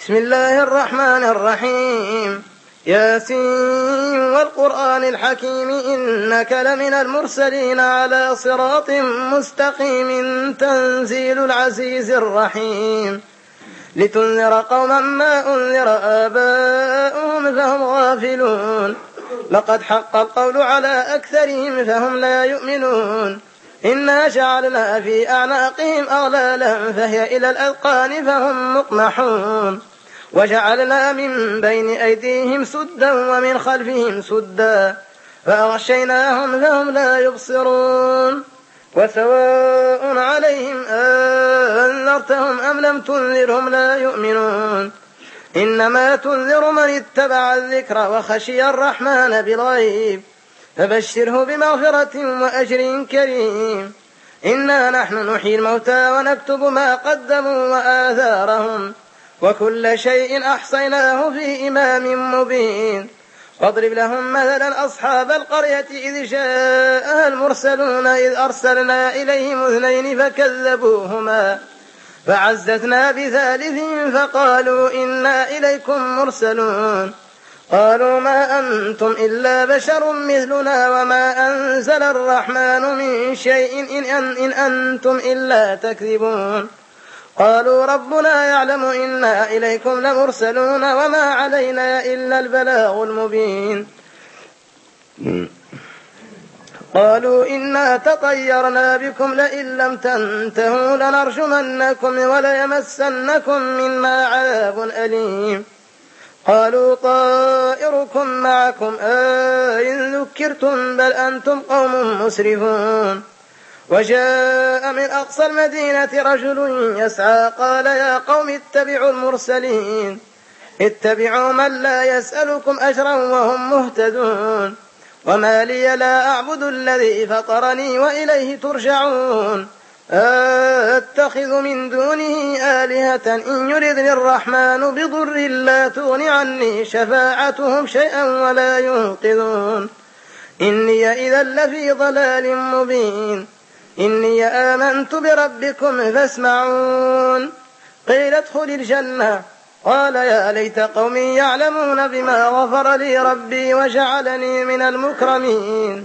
بسم الله الرحمن الرحيم. ياسين والقرآن الحكيم إنك لمن المرسلين على صراط مستقيم تنزيل العزيز الرحيم. لتنذر قوما ما أنذر آباؤهم فهم غافلون. لقد حق القول على أكثرهم فهم لا يؤمنون. إنا جعلنا في أعناقهم أغلالا فهي إلى الأذقان فهم مقمحون. وجعلنا من بين أيديهم سدا ومن خلفهم سدا فأغشيناهم فهم لا يبصرون. وسواء عليهم أنذرتهم أم لم تنذرهم لا يؤمنون. إنما تنذر من اتبع الذكر وخشي الرحمن بالغيب فبشره بمغفرة وأجر كريم. إنا نحن نحيي الموتى ونكتب ما قدموا وآثارهم وكل شيء أحصيناه في إمام مبين. واضرب لهم مثلا أصحاب القرية إذ جاءها المرسلون إذ أرسلنا إليهم اثنين فكذبوهما فعززنا بثالث فقالوا إنا إليكم مرسلون. قالوا ما أنتم إلا بشر مثلنا وما أنزل الرحمن من شيء إن أنتم إلا تكذبون. قالوا ربنا يعلم إنا إليكم لمرسلون وما علينا إلا البلاغ المبين. قالوا إنا تطيرنا بكم لئن لم تنتهوا لنرجمنكم وليمسنكم منا عذاب أليم. قالوا طائركم معكم إن ذكرتم بل أنتم قوم مسرفون. وجاء من أقصى المدينة رجل يسعى قال يا قوم اتبعوا المرسلين اتبعوا من لا يسألكم أجرا وهم مهتدون. وما لي لا أعبد الذي فطرني وإليه ترجعون. أتخذ من دونه آلهة إن يردني الرحمن بضر لا تغن عني شفاعتهم شيئا ولا ينقذون. إني إذا لفي ضلال مبين. إني آمنت بربكم فاسمعون. قيل ادخل الجنة قال يا ليت قومي يعلمون بما غفر لي ربي وجعلني من المكرمين.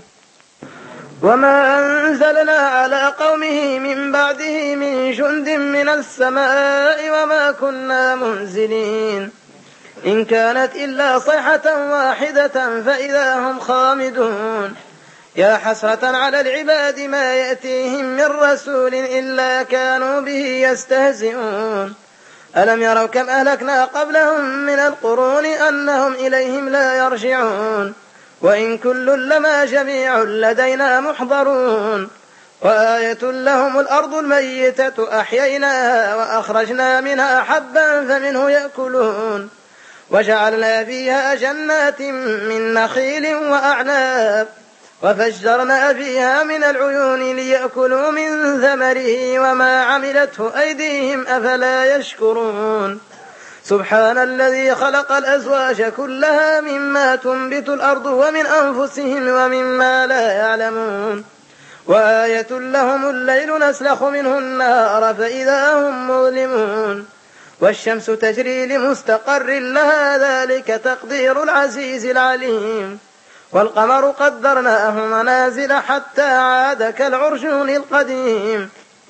وما أنزلنا على قومه من بعده من جند من السماء وما كنا منزلين. إن كانت إلا صيحة واحدة فإذا هم خامدون. يا حسرة على العباد ما يأتيهم من رسول إلا كانوا به يستهزئون. ألم يروا كم أهلكنا قبلهم من القرون أنهم إليهم لا يرجعون. وإن كل لما جميع لدينا محضرون. وآية لهم الأرض الميتة أحييناها وأخرجنا منها حبا فمنه يأكلون. وجعلنا فيها جنات من نخيل وأعناب وفجرنا فيها من العيون ليأكلوا من ثمره وما عملته أيديهم أفلا يشكرون. سبحان الذي خلق الأزواج كلها مما تنبت الأرض ومن أنفسهم ومما لا يعلمون. وآية لهم الليل نسلخ منه النهار فإذا هم مظلمون. والشمس تجري لمستقر لها ذلك تقدير العزيز العليم. والقمر قدرناه منازل حتى عاد كالعرجون القديم.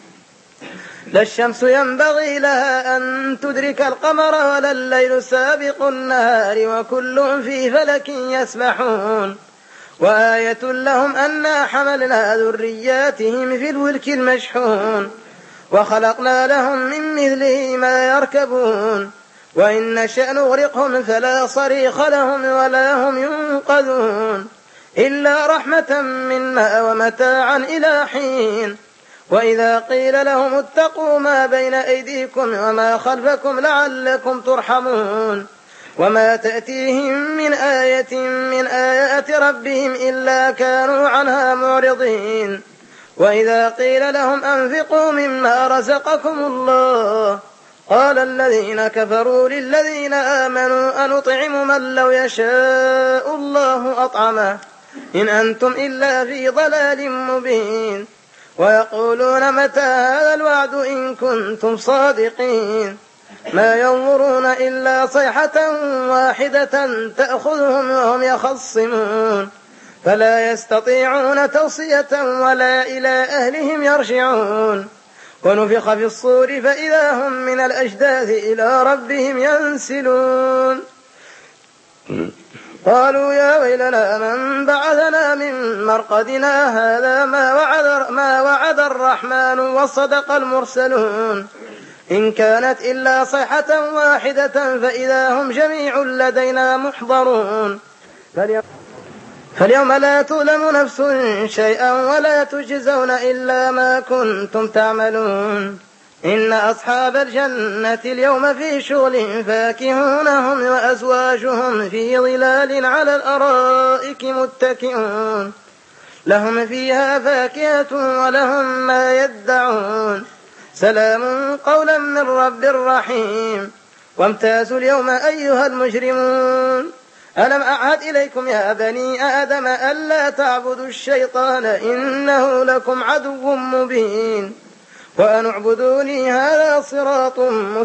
لا الشمس ينبغي لها أن تدرك القمر ولا الليل سابق النهار وكل في فلك يسبحون. وآية لهم أنا حملنا ذرياتهم في الفلك المشحون وخلقنا لهم من مثله ما يركبون. وإن نشأ نغرقهم فلا صريخ لهم ولا هم ينقذون إلا رحمة منا ومتاعا إلى حين. وإذا قيل لهم اتقوا ما بين أيديكم وما خلفكم لعلكم ترحمون. وما تأتيهم من آية من آيات ربهم إلا كانوا عنها معرضين. وإذا قيل لهم أنفقوا مما رزقكم الله قال الذين كفروا للذين آمنوا أنطعم من لو يشاء الله أطعمه إن أنتم إلا في ضلال مبين. ويقولون متى هذا الوعد إن كنتم صادقين ما ينظرون إلا صيحة واحدة تأخذهم وهم يخصمون فلا يستطيعون توصية ولا إلى أهلهم يرجعون ونفخ في الصور فإذا هم من الأجداث إلى ربهم ينسلون قالوا يا ويلنا من بعثنا من مرقدنا هذا ما وعد الرحمن وصدق المرسلون إن كانت إلا صيحة واحدة فإذا هم جميع لدينا محضرون فاليوم لا تظلم نفس شيئا ولا تجزون إلا ما كنتم تعملون إن أصحاب الجنة اليوم في شغل فاكهون هم وأزواجهم في ظلال على الأرائك متكئون لهم فيها فاكهة ولهم ما يدعون سلام قولا من رب رحيم وامتازوا اليوم أيها المجرمون ألم أعهد إليكم يا بني آدم ألا تعبدوا الشيطان إنه لكم عدو مبين وأن اعبدوني هذا صراط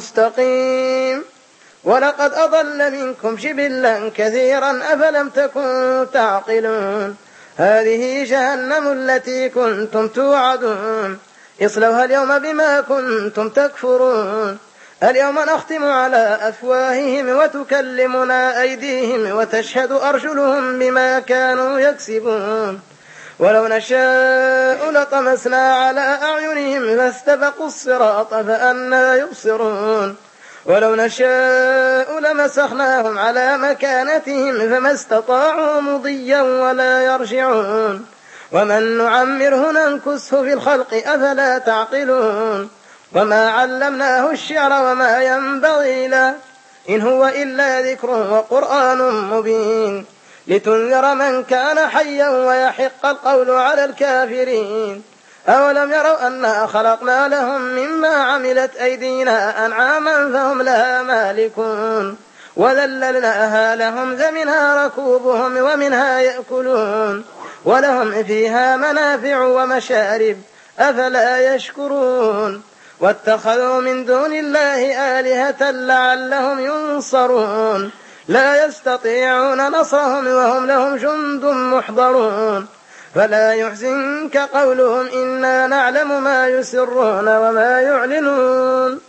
مستقيم ولقد أضل منكم جبلا كثيرا أفلم تكونوا تعقلون هذه جهنم التي كنتم توعدون اصلوها اليوم بما كنتم تكفرون اليوم نختم على أفواههم وتكلمنا أيديهم وتشهد أرجلهم بما كانوا يكسبون ولو نشاء لطمسنا على أعينهم فاستبقوا الصراط فأنى يبصرون ولو نشاء لمسخناهم على مكانتهم فما استطاعوا مضيا ولا يرجعون ومن نعمره ننكسه في الخلق أفلا تعقلون وما علمناه الشعر وما ينبغي له إن هو إلا ذكر وقرآن مبين لتنذر من كان حيا ويحق القول على الكافرين أولم يروا أنا خلقنا لهم مما عملت أيدينا أنعاما فهم لها مالكون وذللناها لهم فمنها ركوبهم ومنها يأكلون ولهم فيها منافع ومشارب أفلا يشكرون واتخذوا من دون الله آلهة لعلهم ينصرون لا يستطيعون نصرهم وهم لهم جند محضرون فلا يحزنك قولهم إنا نعلم ما يسرون وما يعلنون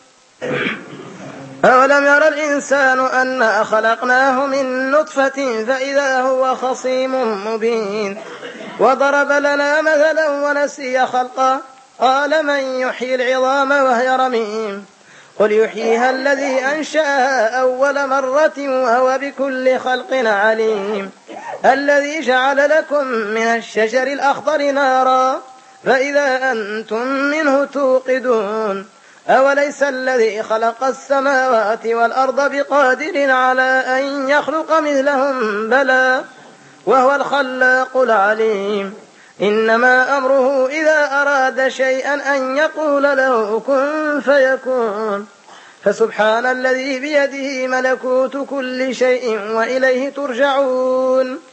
أولم ير الإنسان أنا خلقناه من نطفة فإذا هو خصيم مبين وضرب لنا مثلا ونسي خلقه قال من يحيي العظام وهي رميم قل يحييها الذي أنشأها أول مرة وهو بكل خلق عليم الذي جعل لكم من الشجر الأخضر نارا فإذا أنتم منه توقدون أوليس الذي خلق السماوات والأرض بقادر على أن يخلق مثلهم بلى وهو الخلاق العليم إنما أمره إذا أراد شيئا أن يقول له كن فيكون فسبحان الذي بيده ملكوت كل شيء وإليه ترجعون